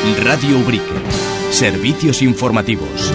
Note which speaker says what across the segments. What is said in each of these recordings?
Speaker 1: Radio Ubrique. Servicios informativos.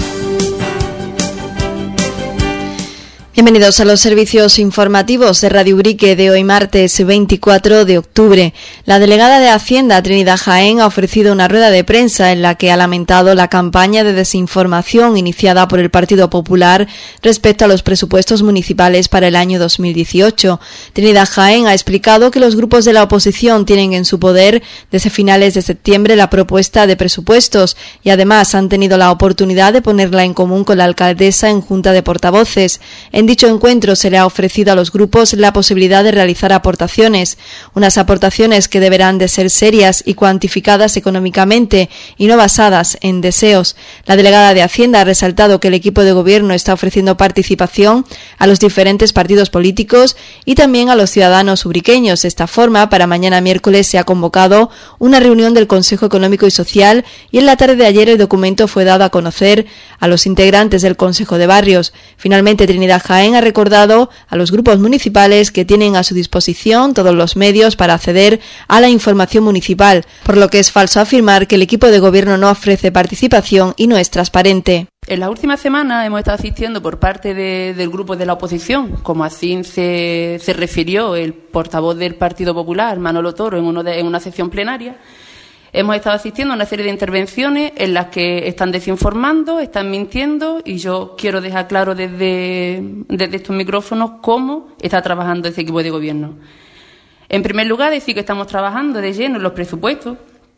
Speaker 2: Bienvenidos a los servicios informativos de Radio Ubrique de hoy martes 24 de octubre. La delegada de Hacienda, Trinidad Jaén, ha ofrecido una rueda de prensa en la que ha lamentado la campaña de desinformación iniciada por el Partido Popular respecto a los presupuestos municipales para el año 2018. Trinidad Jaén ha explicado que los grupos de la oposición tienen en su poder desde finales de septiembre la propuesta de presupuestos y además han tenido la oportunidad de ponerla en común con la alcaldesa en junta de portavoces. En dicho encuentro se le ha ofrecido a los grupos la posibilidad de realizar aportaciones, unas aportaciones que deberán de ser serias y cuantificadas económicamente y no basadas en deseos. La delegada de Hacienda ha resaltado que el equipo de gobierno está ofreciendo participación a los diferentes partidos políticos y también a los ciudadanos ubriqueños. De esta forma, para mañana miércoles se ha convocado una reunión del Consejo Económico y Social y en la tarde de ayer el documento fue dado a conocer a los integrantes del Consejo de Barrios. Finalmente, Trinidad Jaén ha recordado a los grupos municipales que tienen a su disposición todos los medios para acceder a la información municipal, por lo que es falso afirmar que el equipo de gobierno no ofrece participación y no es transparente.
Speaker 3: En las últimas semanas hemos estado asistiendo por parte del grupo de la oposición, como así se refirió el portavoz del Partido Popular, Manolo Toro, en una sesión plenaria. Hemos estado asistiendo a una serie de intervenciones en las que están desinformando, están mintiendo y yo quiero dejar claro desde estos micrófonos cómo está trabajando este equipo de gobierno. En primer lugar, decir que estamos trabajando de lleno en los presupuestos.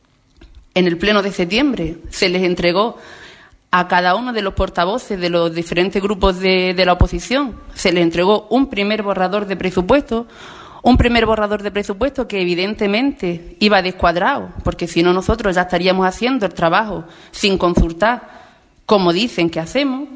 Speaker 3: En el pleno de septiembre se les entregó a cada uno de los portavoces de los diferentes grupos de la oposición, se les entregó un primer borrador de presupuesto. Un primer borrador de presupuesto que evidentemente iba descuadrado, porque si no nosotros ya estaríamos haciendo el trabajo sin consultar como dicen que hacemos.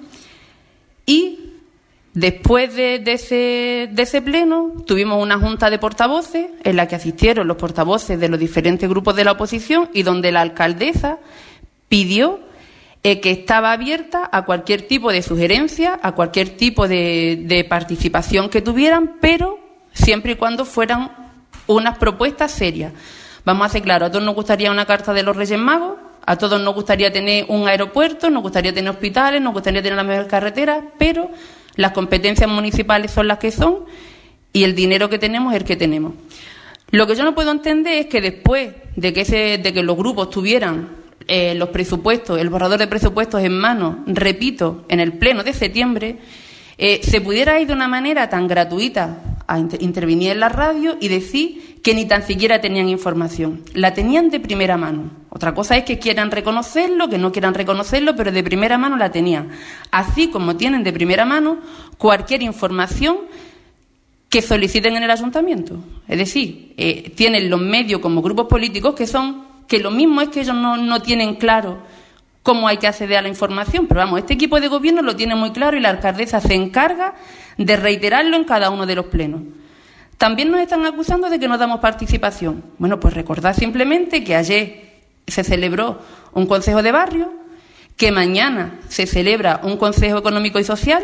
Speaker 3: Y después de ese pleno tuvimos una junta de portavoces en la que asistieron los portavoces de los diferentes grupos de la oposición y donde la alcaldesa pidió que estaba abierta a cualquier tipo de sugerencia, a cualquier tipo de participación que tuvieran, pero siempre y cuando fueran unas propuestas serias. Vamos a hacer claro, a todos nos gustaría una carta de los Reyes Magos, a todos nos gustaría tener un aeropuerto, nos gustaría tener hospitales, nos gustaría tener la mejor carretera, pero las competencias municipales son las que son y el dinero que tenemos es el que tenemos. Lo que yo no puedo entender es que después de que los grupos tuvieran los presupuestos, el borrador de presupuestos en mano, repito, en el pleno de septiembre, se pudiera ir de una manera tan gratuita a intervenir en la radio y decir que ni tan siquiera tenían información. La tenían de primera mano. Otra cosa es que quieran reconocerlo, que no quieran reconocerlo, pero de primera mano la tenían. Así como tienen de primera mano cualquier información que soliciten en el ayuntamiento. Es decir, tienen los medios como grupos políticos que lo mismo es que ellos no tienen claro cómo hay que acceder a la información, pero vamos, este equipo de gobierno lo tiene muy claro y la alcaldesa se encarga de reiterarlo en cada uno de los plenos. También nos están acusando de que no damos participación. Bueno, pues recordad simplemente que ayer se celebró un consejo de barrio, que mañana se celebra un consejo económico y social.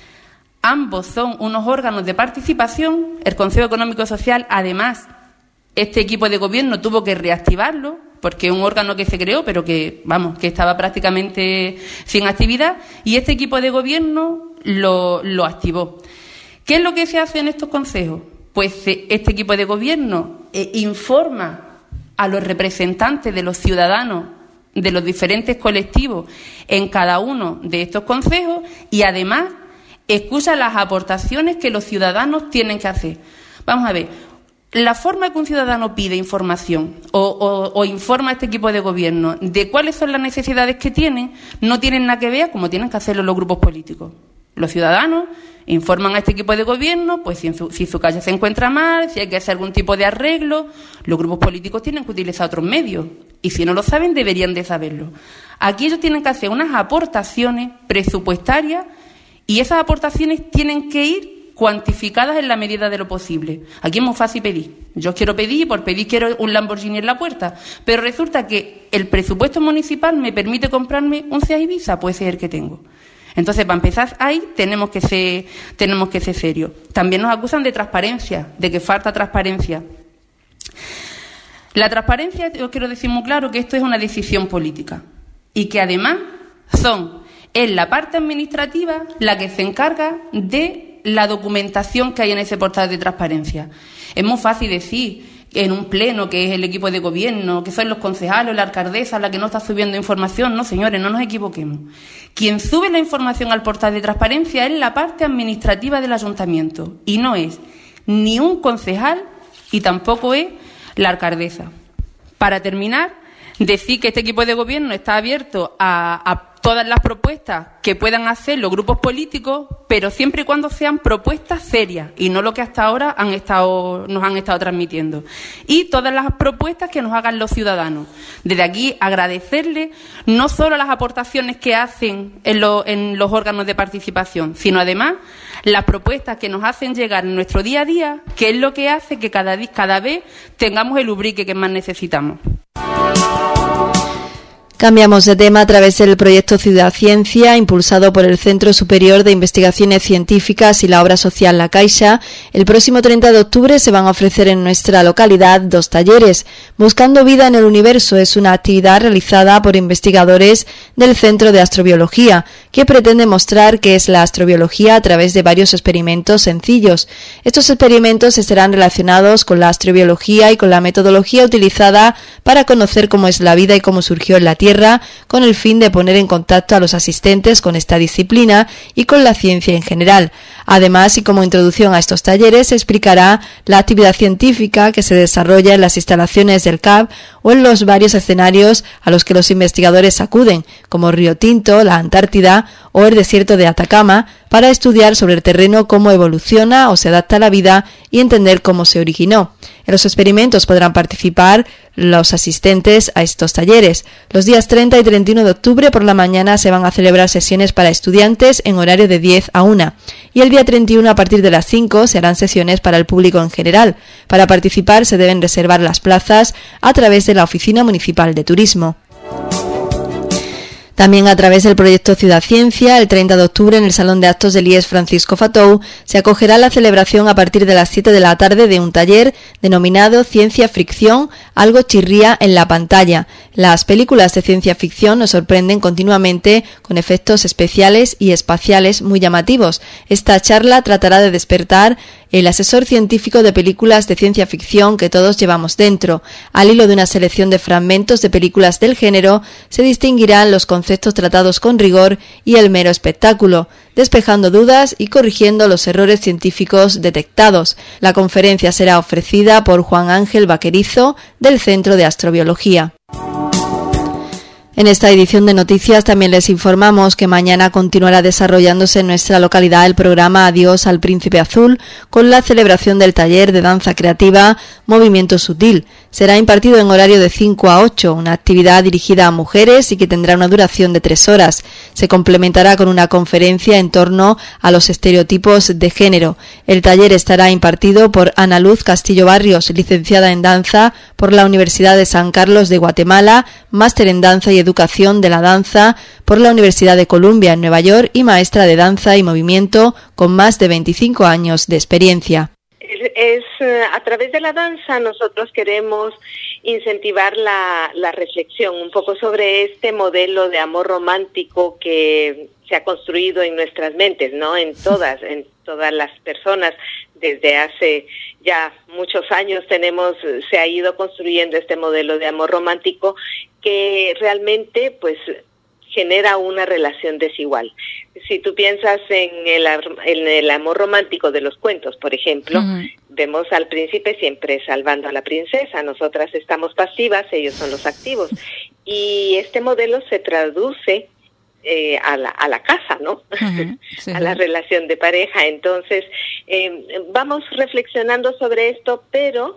Speaker 3: Ambos son unos órganos de participación. El consejo económico y social, además, este equipo de gobierno tuvo que reactivarlo, porque es un órgano que se creó, pero que estaba prácticamente sin actividad, y este equipo de gobierno lo activó. ¿Qué es lo que se hace en estos consejos? Pues este equipo de gobierno informa a los representantes de los ciudadanos de los diferentes colectivos en cada uno de estos consejos y además escucha las aportaciones que los ciudadanos tienen que hacer. Vamos a ver. La forma que un ciudadano pide información o informa a este equipo de gobierno de cuáles son las necesidades que tienen, no tienen nada que ver como tienen que hacerlo los grupos políticos. Los ciudadanos informan a este equipo de gobierno, pues si su calle se encuentra mal, si hay que hacer algún tipo de arreglo. Los grupos políticos tienen que utilizar otros medios y si no lo saben deberían de saberlo. Aquí ellos tienen que hacer unas aportaciones presupuestarias y esas aportaciones tienen que ir cuantificadas en la medida de lo posible. Aquí es muy fácil pedir. Yo quiero pedir y por pedir quiero un Lamborghini en la puerta. Pero resulta que el presupuesto municipal me permite comprarme un Seat Ibiza, puede ser el que tengo. Entonces, para empezar ahí, tenemos que ser serios. También nos acusan de transparencia, de que falta transparencia. La transparencia, yo quiero decir muy claro que esto es una decisión política y que además es la parte administrativa la que se encarga de la documentación que hay en ese portal de transparencia. Es muy fácil decir en un pleno que es el equipo de gobierno, que son los concejales, la alcaldesa la que no está subiendo información. No, señores, no nos equivoquemos. Quien sube la información al portal de transparencia es la parte administrativa del ayuntamiento y no es ni un concejal y tampoco es la alcaldesa. Para terminar, decir que este equipo de gobierno está abierto a todas las propuestas que puedan hacer los grupos políticos, pero siempre y cuando sean propuestas serias y no lo que hasta ahora nos han estado transmitiendo. Y todas las propuestas que nos hagan los ciudadanos. Desde aquí agradecerles no solo las aportaciones que hacen en los órganos de participación, sino además las propuestas que nos hacen llegar en nuestro día a día, que es lo que hace que cada vez tengamos el ubrique que más necesitamos.
Speaker 2: Cambiamos de tema a través del proyecto Ciudad Ciencia, impulsado por el Centro Superior de Investigaciones Científicas y la obra social La Caixa. El próximo 30 de octubre se van a ofrecer en nuestra localidad 2 talleres. Buscando vida en el universo es una actividad realizada por investigadores del Centro de Astrobiología, que pretende mostrar qué es la astrobiología a través de varios experimentos sencillos. Estos experimentos estarán relacionados con la astrobiología y con la metodología utilizada para conocer cómo es la vida y cómo surgió en la Tierra, con el fin de poner en contacto a los asistentes con esta disciplina y con la ciencia en general. Además, y como introducción a estos talleres, se explicará la actividad científica que se desarrolla en las instalaciones del CAB o en los varios escenarios a los que los investigadores acuden, como Río Tinto, la Antártida o el desierto de Atacama, para estudiar sobre el terreno cómo evoluciona o se adapta a la vida y entender cómo se originó. En los experimentos podrán participar los asistentes a estos talleres. Los días 30 y 31 de octubre por la mañana se van a celebrar sesiones para estudiantes en horario de 10 a 1 y el día 31 a partir de las 5 se harán sesiones para el público en general. Para participar se deben reservar las plazas a través de la Oficina Municipal de Turismo. También a través del proyecto Ciudad Ciencia, el 30 de octubre en el Salón de Actos del IES Francisco Fatou se acogerá la celebración a partir de las 7 de la tarde de un taller denominado Ciencia Fricción, algo chirría en la pantalla. Las películas de ciencia ficción nos sorprenden continuamente con efectos especiales y espaciales muy llamativos. Esta charla tratará de despertar el asesor científico de películas de ciencia ficción que todos llevamos dentro. Al hilo de una selección de fragmentos de películas del género, se distinguirán los conceptos tratados con rigor y el mero espectáculo, despejando dudas y corrigiendo los errores científicos detectados. La conferencia será ofrecida por Juan Ángel Vaquerizo, del Centro de Astrobiología. En esta edición de noticias también les informamos que mañana continuará desarrollándose en nuestra localidad el programa Adiós al Príncipe Azul con la celebración del taller de danza creativa Movimiento Sutil. Será impartido en horario de 5 a 8, una actividad dirigida a mujeres y que tendrá una duración de 3 horas. Se complementará con una conferencia en torno a los estereotipos de género. El taller estará impartido por Ana Luz Castillo Barrios, licenciada en danza por la Universidad de San Carlos de Guatemala, máster en danza y educación de la danza por la Universidad de Columbia en Nueva York y maestra de danza y movimiento con más de 25 años de experiencia.
Speaker 4: A través de la danza nosotros queremos incentivar la reflexión un poco sobre este modelo de amor romántico que se ha construido en nuestras mentes, ¿no? En todas las personas. Desde hace ya muchos años se ha ido construyendo este modelo de amor romántico que realmente pues genera una relación desigual. Si tú piensas en el amor romántico de los cuentos, por ejemplo, vemos al príncipe siempre salvando a la princesa, nosotras estamos pasivas, ellos son los activos. Y este modelo se traduce a la casa, ¿no? Sí. A la relación de pareja. Entonces, vamos reflexionando sobre esto, pero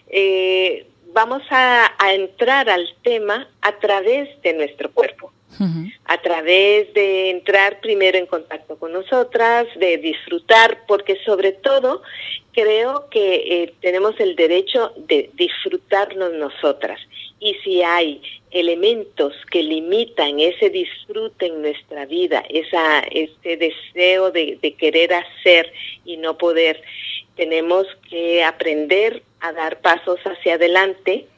Speaker 4: vamos a entrar al tema a través de nuestro cuerpo. A través de entrar primero en contacto con nosotras, de disfrutar, porque sobre todo creo que tenemos el derecho de disfrutarnos nosotras. Y si hay elementos que limitan ese disfrute en nuestra vida, este deseo de querer hacer y no poder, tenemos que aprender a dar pasos hacia adelante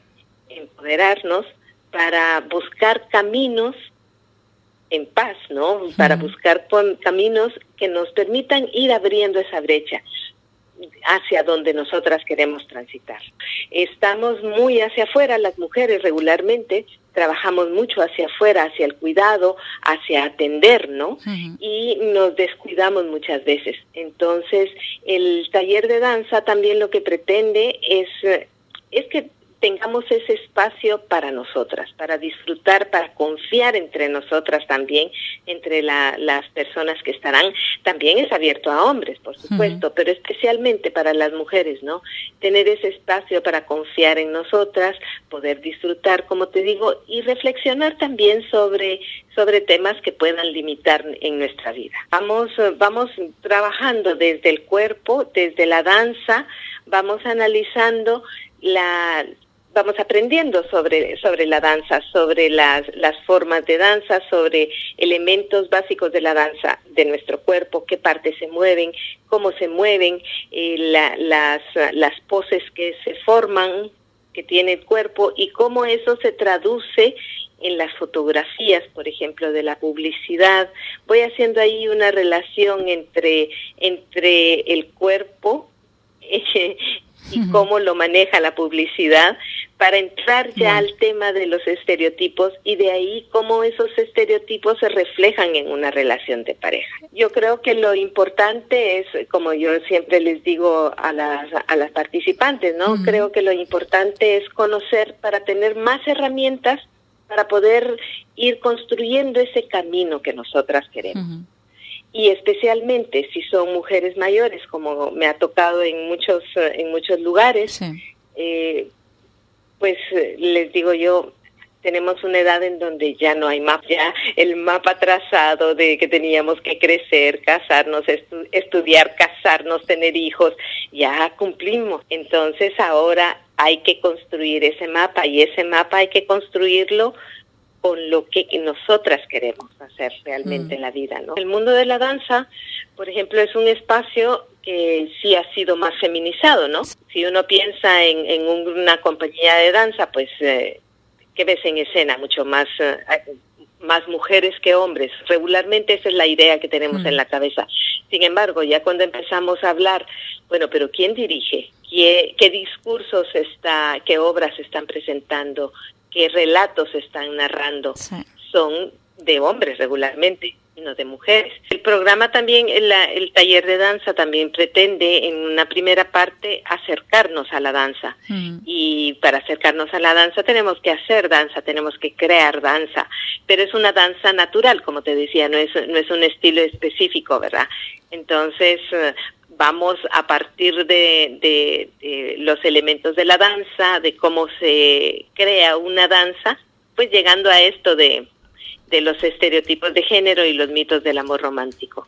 Speaker 4: empoderarnos para buscar caminos en paz, ¿no? Para buscar caminos que nos permitan ir abriendo esa brecha hacia donde nosotras queremos transitar. Estamos muy hacia afuera, las mujeres regularmente trabajamos mucho hacia afuera, hacia el cuidado, hacia atender, ¿no? Y nos descuidamos muchas veces. Entonces, el taller de danza también lo que pretende es que tengamos ese espacio para nosotras, para disfrutar, para confiar entre nosotras también, entre las personas que estarán. También es abierto a hombres, por supuesto, pero especialmente para las mujeres, ¿no? Tener ese espacio para confiar en nosotras, poder disfrutar, como te digo, y reflexionar también sobre temas que puedan limitar en nuestra vida. Vamos trabajando desde el cuerpo, desde la danza, vamos analizando vamos aprendiendo sobre la danza, sobre las formas de danza, sobre elementos básicos de la danza de nuestro cuerpo, qué partes se mueven, cómo se mueven, las poses que se forman, que tiene el cuerpo, y cómo eso se traduce en las fotografías, por ejemplo, de la publicidad. Voy haciendo ahí una relación entre el cuerpo y cómo lo maneja la publicidad, para entrar ya al tema de los estereotipos, y de ahí cómo esos estereotipos se reflejan en una relación de pareja. Yo creo que lo importante es, como yo siempre les digo a las participantes, ¿no? Creo que lo importante es conocer para tener más herramientas para poder ir construyendo ese camino que nosotras queremos. Y especialmente si son mujeres mayores, como me ha tocado en muchos lugares, pues les digo yo, tenemos una edad en donde ya no hay mapa, ya el mapa trazado de que teníamos que crecer, casarnos, estudiar, casarnos, tener hijos, ya cumplimos. Entonces ahora hay que construir ese mapa, y ese mapa hay que construirlo con lo que nosotras queremos hacer realmente en la vida, ¿no? El mundo de la danza, por ejemplo, es un espacio que sí ha sido más feminizado, ¿no? Si uno piensa en una compañía de danza, pues, ¿qué ves en escena? Mucho más mujeres que hombres. Regularmente esa es la idea que tenemos en la cabeza. Sin embargo, ya cuando empezamos a hablar, bueno, pero ¿quién dirige? ¿Qué discursos qué obras se están presentando? ¿Qué relatos están narrando? Son de hombres regularmente, y no de mujeres. El programa también, el taller de danza también pretende en una primera parte acercarnos a la danza. Y para acercarnos a la danza tenemos que hacer danza, tenemos que crear danza. Pero es una danza natural, como te decía, no es un estilo específico, ¿verdad? Entonces, vamos a partir de los elementos de la danza, de cómo se crea una danza, pues llegando a esto de los estereotipos de género y los mitos del amor romántico.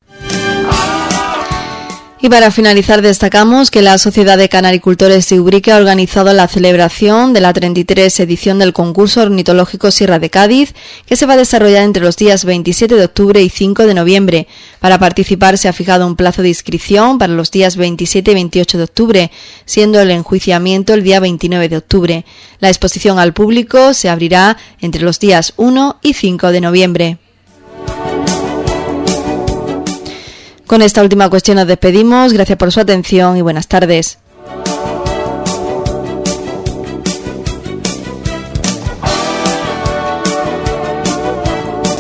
Speaker 2: Y para finalizar destacamos que la Sociedad de Canaricultores de Ubrique ha organizado la celebración de la 33 edición del concurso ornitológico Sierra de Cádiz, que se va a desarrollar entre los días 27 de octubre y 5 de noviembre. Para participar se ha fijado un plazo de inscripción para los días 27 y 28 de octubre, siendo el enjuiciamiento el día 29 de octubre. La exposición al público se abrirá entre los días 1 y 5 de noviembre. Con esta última cuestión nos despedimos. Gracias por su atención y buenas tardes.